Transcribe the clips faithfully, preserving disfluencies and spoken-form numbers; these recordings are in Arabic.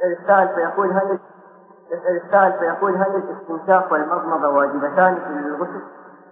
السائل فيقول هل السائل فيقول هل الاستنشاق والمضمضة واجبتان في الغسل؟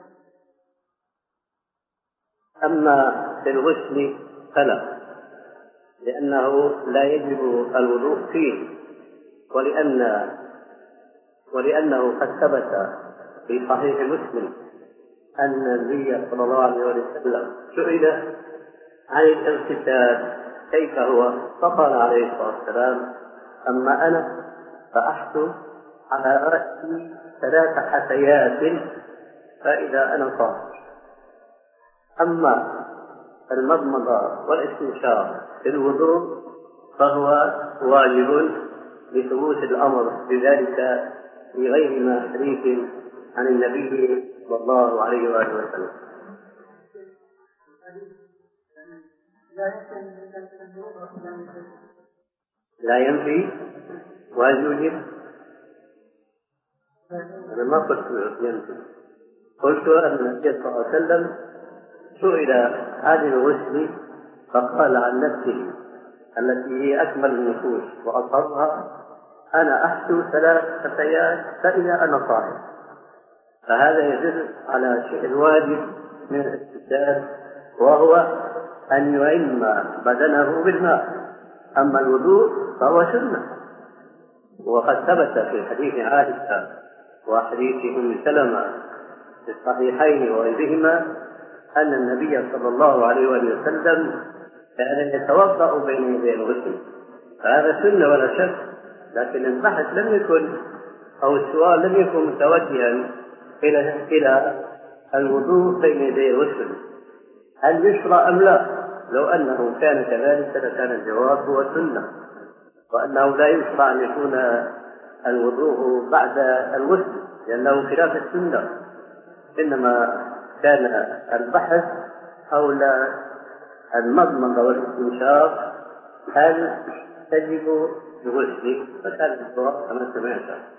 أما في الغسل فلا، لأنه لا يجب الوضوء فيه، ولأن ولأنه قد ثبت في صحيح مسلم أن النبي صلى الله عليه وسلم سئل عن الاغتسال كيف هو، فقال عليه الصلاة والسلام: أما أنا فأحث على رأسي ثلاث حثيات فإذا أنا طاهر. أما المضمضة والاستنشاق في الوضوء فهو واجب لثبوت الأمر بذلك في غير ما حديث عن النبي صلى الله عليه وآله وسلم. لا ينفي ويوجب. أنا ما قلت ينفي، قلت أن النبي صلى الله عليه وسلم سئل عن الغسل فقال عن نفسه التي هي أكمل النفوس وأطهرها: أنا أحثو ثلاث حثيات فإذا أنا طاهر. فهذا يدل على شيء واجب من الاغتسال، وهو أن يعم بدنه بالماء. أما الوضوء فهو سنة، وقد ثبت في حديث عائشة وحديث أم سلمة في الصحيحين وغيرهما أن النبي صلى الله عليه وسلم كان يتوضأ بين يدي الغسل، فهذا سنة ولا شك. لكن البحث لم يكن أو السؤال لم يكن متوجها إلى إلى الوضوء بين يدي الغسل هل يشرع أم لا. لو أنه كان كذلك لكان الجواب هو السنة، وأنه لا يشرع أن يكون الوضوء بعد الغسل لأنه خلاف السنة، إنما كان البحث حول المضمضة والاستنشاق هل تجب الغسل، فكان الجواب كما سمعت.